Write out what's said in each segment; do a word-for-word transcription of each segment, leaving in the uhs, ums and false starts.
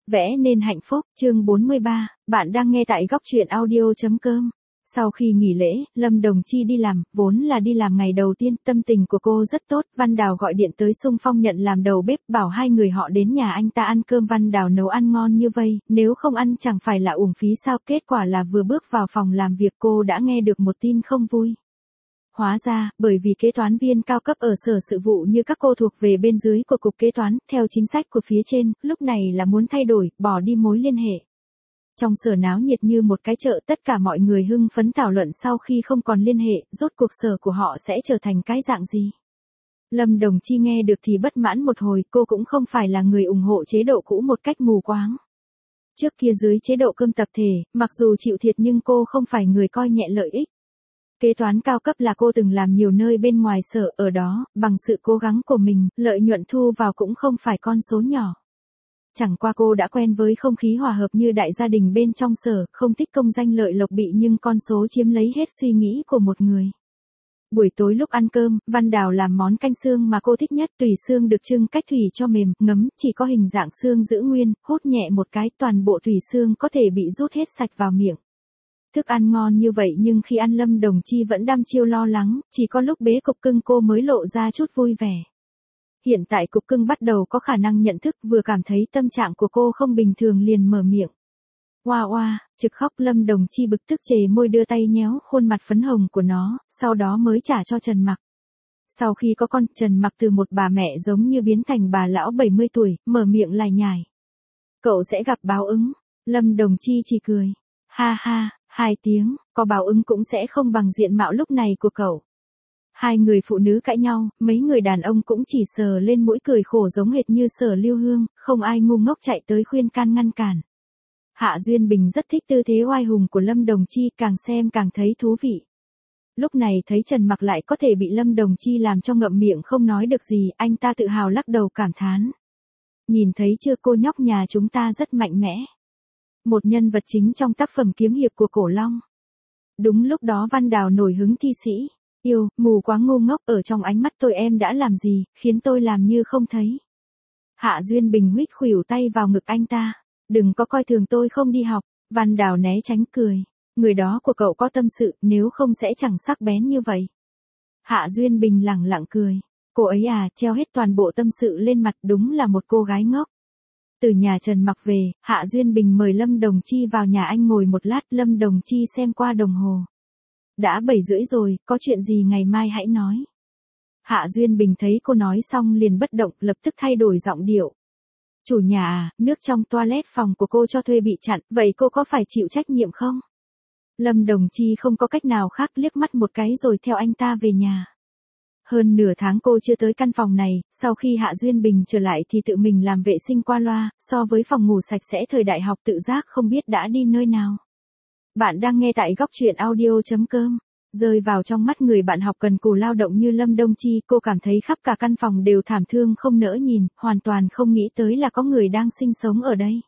Vẽ nên hạnh phúc, chương bốn mươi ba, bạn đang nghe tại góc truyện audio.com. Sau khi nghỉ lễ, Lâm Đồng Chi đi làm, vốn là đi làm ngày đầu tiên, tâm tình của cô rất tốt, Văn Đào gọi điện tới xung phong nhận làm đầu bếp, bảo hai người họ đến nhà anh ta ăn cơm. Văn Đào nấu ăn ngon như vây, nếu không ăn chẳng phải là uổng phí sao. Kết quả là vừa bước vào phòng làm việc cô đã nghe được một tin không vui. Hóa ra, bởi vì kế toán viên cao cấp ở sở sự vụ như các cô thuộc về bên dưới của cục kế toán, theo chính sách của phía trên, lúc này là muốn thay đổi, bỏ đi mối liên hệ. Trong sở náo nhiệt như một cái chợ, tất cả mọi người hưng phấn thảo luận sau khi không còn liên hệ, rốt cuộc sở của họ sẽ trở thành cái dạng gì. Lâm Đồng Chi nghe được thì bất mãn một hồi, cô cũng không phải là người ủng hộ chế độ cũ một cách mù quáng. Trước kia dưới chế độ cơm tập thể, mặc dù chịu thiệt nhưng cô không phải người coi nhẹ lợi ích. Kế toán cao cấp là cô từng làm nhiều nơi bên ngoài sở, ở đó, bằng sự cố gắng của mình, lợi nhuận thu vào cũng không phải con số nhỏ. Chẳng qua cô đã quen với không khí hòa hợp như đại gia đình bên trong sở, không thích công danh lợi lộc bị nhưng con số chiếm lấy hết suy nghĩ của một người. Buổi tối lúc ăn cơm, Văn Đào làm món canh xương mà cô thích nhất, tùy xương được trưng cách thủy cho mềm, ngấm, chỉ có hình dạng xương giữ nguyên, hút nhẹ một cái, toàn bộ thủy xương có thể bị rút hết sạch vào miệng. Thức ăn ngon như vậy nhưng khi ăn Lâm Đồng Chi vẫn đăm chiêu lo lắng, chỉ có lúc bế cục cưng cô mới lộ ra chút vui vẻ. Hiện tại cục cưng bắt đầu có khả năng nhận thức, vừa cảm thấy tâm trạng của cô không bình thường liền mở miệng. Oa oa, trực khóc. Lâm Đồng Chi bực tức chề môi đưa tay nhéo khuôn mặt phấn hồng của nó, sau đó mới trả cho Trần Mặc. Sau khi có con, Trần Mặc từ một bà mẹ giống như biến thành bà lão bảy mươi tuổi, mở miệng lải nhải. Cậu sẽ gặp báo ứng. Lâm Đồng Chi chỉ cười. Ha ha. Hai tiếng, có báo ứng cũng sẽ không bằng diện mạo lúc này của cậu. Hai người phụ nữ cãi nhau, mấy người đàn ông cũng chỉ sờ lên mũi cười khổ giống hệt như Sở Lưu Hương, không ai ngu ngốc chạy tới khuyên can ngăn cản. Hạ Duyên Bình rất thích tư thế oai hùng của Lâm Đồng Chi, càng xem càng thấy thú vị. Lúc này thấy Trần Mặc lại có thể bị Lâm Đồng Chi làm cho ngậm miệng không nói được gì, anh ta tự hào lắc đầu cảm thán. Nhìn thấy chưa, cô nhóc nhà chúng ta rất mạnh mẽ. Một nhân vật chính trong tác phẩm kiếm hiệp của Cổ Long. Đúng lúc đó Văn Đào nổi hứng thi sĩ. Yêu, mù quá ngu ngốc, ở trong ánh mắt tôi em đã làm gì, khiến tôi làm như không thấy. Hạ Duyên Bình huýt khuỷu tay vào ngực anh ta. Đừng có coi thường tôi không đi học. Văn Đào né tránh cười. Người đó của cậu có tâm sự, nếu không sẽ chẳng sắc bén như vậy. Hạ Duyên Bình lẳng lặng cười. Cô ấy à, treo hết toàn bộ tâm sự lên mặt, đúng là một cô gái ngốc. Từ nhà Trần Mặc về, Hạ Duyên Bình mời Lâm Đồng Chi vào nhà anh ngồi một lát. Lâm Đồng Chi xem qua đồng hồ. Đã bảy rưỡi rồi, có chuyện gì ngày mai hãy nói. Hạ Duyên Bình thấy cô nói xong liền bất động, lập tức thay đổi giọng điệu. Chủ nhà à, nước trong toilet phòng của cô cho thuê bị chặn, vậy cô có phải chịu trách nhiệm không? Lâm Đồng Chi không có cách nào khác, liếc mắt một cái rồi theo anh ta về nhà. Hơn nửa tháng cô chưa tới căn phòng này, sau khi Hạ Duyên Bình trở lại thì tự mình làm vệ sinh qua loa, so với phòng ngủ sạch sẽ thời đại học tự giác không biết đã đi nơi nào. Bạn đang nghe tại góc truyện audio.com. Rơi vào trong mắt người bạn học cần cù lao động như Lâm Đồng Chi, cô cảm thấy khắp cả căn phòng đều thảm thương không nỡ nhìn, hoàn toàn không nghĩ tới là có người đang sinh sống ở đây.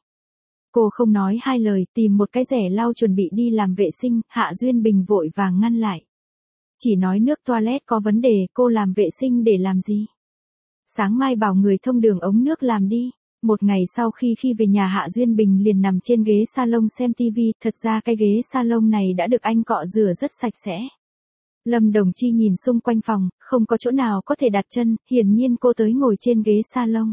Cô không nói hai lời, tìm một cái rẻ lau chuẩn bị đi làm vệ sinh, Hạ Duyên Bình vội vàng ngăn lại. Chỉ nói nước toilet có vấn đề, cô làm vệ sinh để làm gì? Sáng mai bảo người thông đường ống nước làm đi. Một ngày sau khi khi về nhà, Hạ Duyên Bình liền nằm trên ghế salon xem tivi, thật ra cái ghế salon này đã được anh cọ rửa rất sạch sẽ. Lâm Đồng Chi nhìn xung quanh phòng, không có chỗ nào có thể đặt chân, hiển nhiên cô tới ngồi trên ghế salon.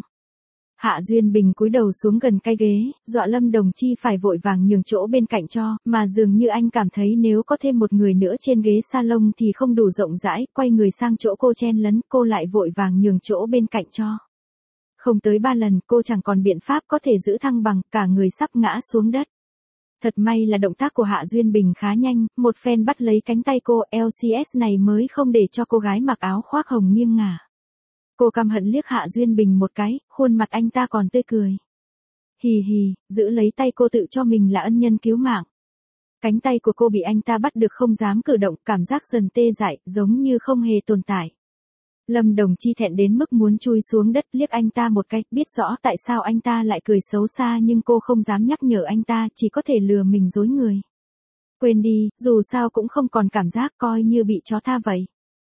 Hạ Duyên Bình cúi đầu xuống gần cái ghế, dọa Lâm Đồng Chi phải vội vàng nhường chỗ bên cạnh cho, mà dường như anh cảm thấy nếu có thêm một người nữa trên ghế salon thì không đủ rộng rãi, quay người sang chỗ cô chen lấn, cô lại vội vàng nhường chỗ bên cạnh cho. Không tới ba lần, cô chẳng còn biện pháp có thể giữ thăng bằng, cả người sắp ngã xuống đất. Thật may là động tác của Hạ Duyên Bình khá nhanh, một phen bắt lấy cánh tay cô, lờ xê ét này mới không để cho cô gái mặc áo khoác hồng nghiêng ngả. Cô căm hận liếc Hạ Duyên Bình một cái, khuôn mặt anh ta còn tươi cười. Hì hì, giữ lấy tay cô tự cho mình là ân nhân cứu mạng. Cánh tay của cô bị anh ta bắt được không dám cử động, cảm giác dần tê dại, giống như không hề tồn tại. Lâm Đồng Chi thẹn đến mức muốn chui xuống đất, liếc anh ta một cái, biết rõ tại sao anh ta lại cười xấu xa nhưng cô không dám nhắc nhở anh ta, chỉ có thể lừa mình dối người. Quên đi, dù sao cũng không còn cảm giác, coi như bị chó tha vậy.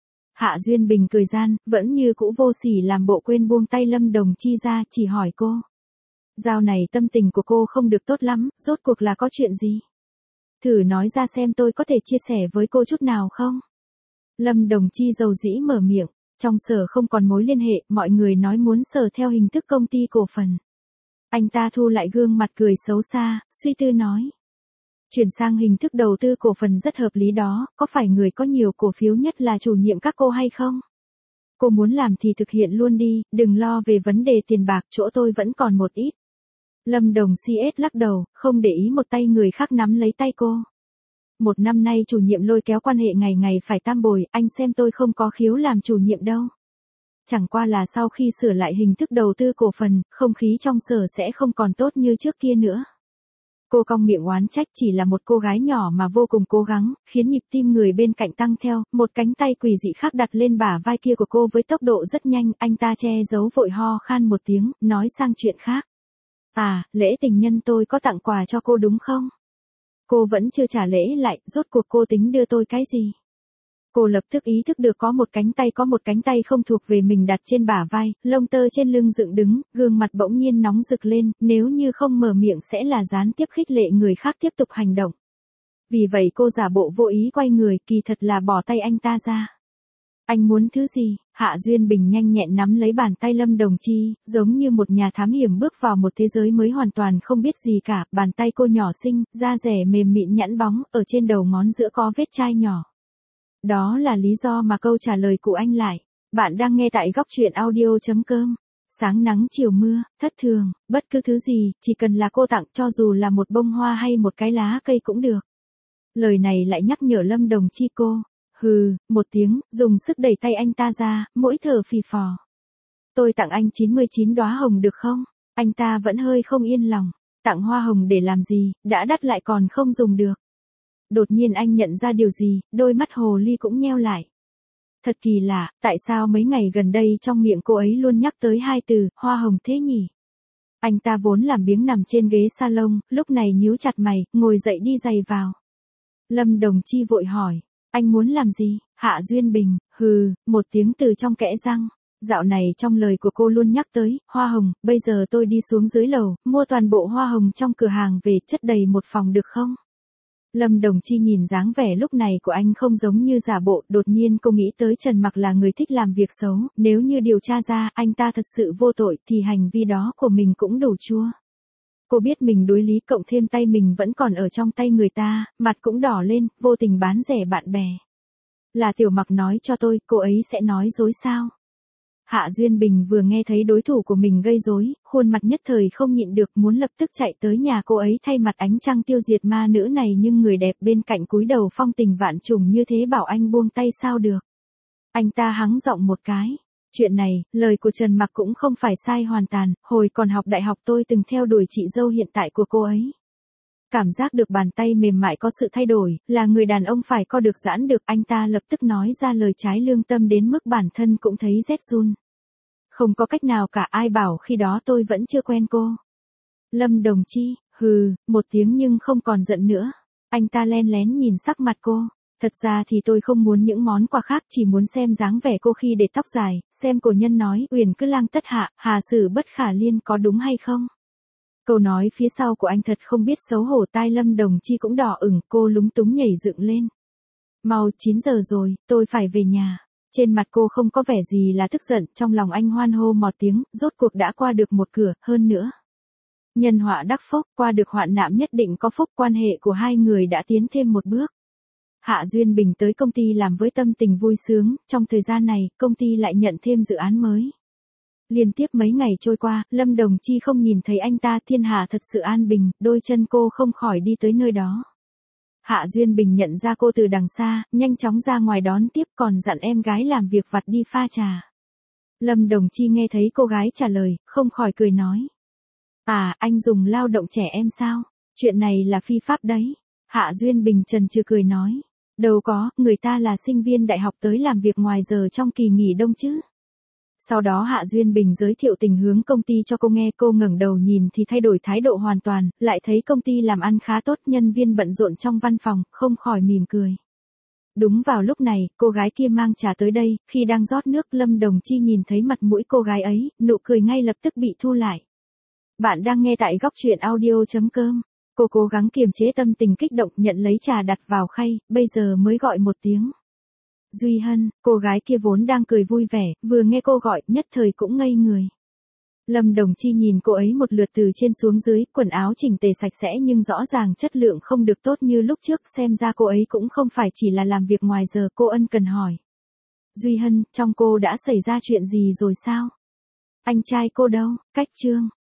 Hạ Duyên Bình cười gian, vẫn như cũ vô sỉ làm bộ quên buông tay Lâm Đồng Chi ra, chỉ hỏi cô. Dạo này tâm tình của cô không được tốt lắm, rốt cuộc là có chuyện gì? Thử nói ra xem tôi có thể chia sẻ với cô chút nào không? Lâm Đồng Chi dầu dĩ mở miệng, trong sở không còn mối liên hệ, mọi người nói muốn sở theo hình thức công ty cổ phần. Anh ta thu lại gương mặt cười xấu xa, suy tư nói. Chuyển sang hình thức đầu tư cổ phần rất hợp lý đó, có phải người có nhiều cổ phiếu nhất là chủ nhiệm các cô hay không? Cô muốn làm thì thực hiện luôn đi, đừng lo về vấn đề tiền bạc, chỗ tôi vẫn còn một ít. Lâm Đồng xê ét lắc đầu, không để ý một tay người khác nắm lấy tay cô. Một năm nay chủ nhiệm lôi kéo quan hệ ngày ngày phải tam bồi, anh xem tôi không có khiếu làm chủ nhiệm đâu. Chẳng qua là sau khi sửa lại hình thức đầu tư cổ phần, không khí trong sở sẽ không còn tốt như trước kia nữa. Cô cong miệng oán trách, chỉ là một cô gái nhỏ mà vô cùng cố gắng, khiến nhịp tim người bên cạnh tăng theo, một cánh tay quỷ dị khác đặt lên bả vai kia của cô với tốc độ rất nhanh, anh ta che giấu vội ho khan một tiếng, nói sang chuyện khác. À, lễ tình nhân tôi có tặng quà cho cô đúng không? Cô vẫn chưa trả lễ lại, rốt cuộc cô tính đưa tôi cái gì? Cô lập tức ý thức được có một cánh tay có một cánh tay không thuộc về mình đặt trên bả vai, lông tơ trên lưng dựng đứng, gương mặt bỗng nhiên nóng rực lên, nếu như không mở miệng sẽ là gián tiếp khích lệ người khác tiếp tục hành động. Vì vậy cô giả bộ vô ý quay người, kỳ thật là bỏ tay anh ta ra. Anh muốn thứ gì? Hạ Duyên Bình nhanh nhẹn nắm lấy bàn tay Lâm Đồng Chi, giống như một nhà thám hiểm bước vào một thế giới mới hoàn toàn không biết gì cả, bàn tay cô nhỏ xinh, da rẻ mềm mịn nhẵn bóng, ở trên đầu ngón giữa có vết chai nhỏ. Đó là lý do mà câu trả lời của anh lại. Bạn đang nghe tại góc truyện audio chấm com. Sáng nắng chiều mưa, thất thường, bất cứ thứ gì, chỉ cần là cô tặng, cho dù là một bông hoa hay một cái lá cây cũng được. Lời này lại nhắc nhở Lâm Đồng Chi cô. Hừ, một tiếng, dùng sức đẩy tay anh ta ra, mỗi thở phì phò. Tôi tặng anh chín mươi chín đóa hồng được không? Anh ta vẫn hơi không yên lòng. Tặng hoa hồng để làm gì, đã đắt lại còn không dùng được. Đột nhiên anh nhận ra điều gì, đôi mắt hồ ly cũng nheo lại. Thật kỳ lạ, tại sao mấy ngày gần đây trong miệng cô ấy luôn nhắc tới hai từ, hoa hồng thế nhỉ? Anh ta vốn làm biếng nằm trên ghế salon, lúc này nhíu chặt mày, ngồi dậy đi giày vào. Lâm Đồng Chi vội hỏi, anh muốn làm gì? Hạ Duyên Bình, hừ, một tiếng từ trong kẽ răng. Dạo này trong lời của cô luôn nhắc tới, hoa hồng, bây giờ tôi đi xuống dưới lầu, mua toàn bộ hoa hồng trong cửa hàng về chất đầy một phòng được không? Lâm Đồng Chi nhìn dáng vẻ lúc này của anh không giống như giả bộ, đột nhiên cô nghĩ tới Trần Mặc là người thích làm việc xấu, nếu như điều tra ra anh ta thật sự vô tội thì hành vi đó của mình cũng đủ chua. Cô biết mình đối lý cộng thêm tay mình vẫn còn ở trong tay người ta, mặt cũng đỏ lên, vô tình bán rẻ bạn bè. Là Tiểu Mặc nói cho tôi, cô ấy sẽ nói dối sao? Hạ Duyên Bình vừa nghe thấy đối thủ của mình gây rối, khuôn mặt nhất thời không nhịn được muốn lập tức chạy tới nhà cô ấy thay mặt ánh trăng tiêu diệt ma nữ này, nhưng người đẹp bên cạnh cúi đầu phong tình vạn trùng như thế bảo anh buông tay sao được. Anh ta hắng giọng một cái. Chuyện này, lời của Trần Mặc cũng không phải sai hoàn toàn, hồi còn học đại học tôi từng theo đuổi chị dâu hiện tại của cô ấy. Cảm giác được bàn tay mềm mại có sự thay đổi, là người đàn ông phải co được giãn được, anh ta lập tức nói ra lời trái lương tâm đến mức bản thân cũng thấy rét run. Không có cách nào cả, ai bảo khi đó tôi vẫn chưa quen cô. Lâm Đồng Chi, hừ, một tiếng nhưng không còn giận nữa. Anh ta len lén nhìn sắc mặt cô. Thật ra thì tôi không muốn những món quà khác, chỉ muốn xem dáng vẻ cô khi để tóc dài, xem cổ nhân nói uyển cứ lang tất hạ, hà sử bất khả liên, có đúng hay không? Câu nói phía sau của anh thật không biết xấu hổ, tai Lâm Đồng Chi cũng đỏ ửng, cô lúng túng nhảy dựng lên. Mau chín giờ rồi, tôi phải về nhà. Trên mặt cô không có vẻ gì là tức giận, trong lòng anh hoan hô một tiếng, rốt cuộc đã qua được một cửa, hơn nữa. Nhân họa đắc phúc, qua được hoạn nạn nhất định có phúc, quan hệ của hai người đã tiến thêm một bước. Hạ Duyên Bình tới công ty làm với tâm tình vui sướng, trong thời gian này, công ty lại nhận thêm dự án mới. Liên tiếp mấy ngày trôi qua, Lâm Đồng Chi không nhìn thấy anh ta, thiên hạ thật sự an bình, đôi chân cô không khỏi đi tới nơi đó. Hạ Duyên Bình nhận ra cô từ đằng xa, nhanh chóng ra ngoài đón tiếp, còn dặn em gái làm việc vặt đi pha trà. Lâm Đồng Chi nghe thấy cô gái trả lời, không khỏi cười nói. À, anh dùng lao động trẻ em sao? Chuyện này là phi pháp đấy. Hạ Duyên Bình chần chừ cười nói. Đâu có, người ta là sinh viên đại học tới làm việc ngoài giờ trong kỳ nghỉ đông chứ. Sau đó Hạ Duyên Bình giới thiệu tình hướng công ty cho cô nghe, cô ngẩng đầu nhìn thì thay đổi thái độ hoàn toàn, lại thấy công ty làm ăn khá tốt, nhân viên bận rộn trong văn phòng, không khỏi mỉm cười. Đúng vào lúc này, cô gái kia mang trà tới đây, khi đang rót nước, Lâm Đồng Chi nhìn thấy mặt mũi cô gái ấy, nụ cười ngay lập tức bị thu lại. Bạn đang nghe tại góc chuyện audio chấm com. Cô cố gắng kiềm chế tâm tình kích động nhận lấy trà đặt vào khay, bây giờ mới gọi một tiếng. Duy Hân, cô gái kia vốn đang cười vui vẻ, vừa nghe cô gọi, nhất thời cũng ngây người. Lâm Đồng Chi nhìn cô ấy một lượt từ trên xuống dưới, quần áo chỉnh tề sạch sẽ nhưng rõ ràng chất lượng không được tốt như lúc trước, xem ra cô ấy cũng không phải chỉ là làm việc ngoài giờ. Cô ân cần hỏi. Duy Hân, trong cô đã xảy ra chuyện gì rồi sao? Anh trai cô đâu? Cách Trương.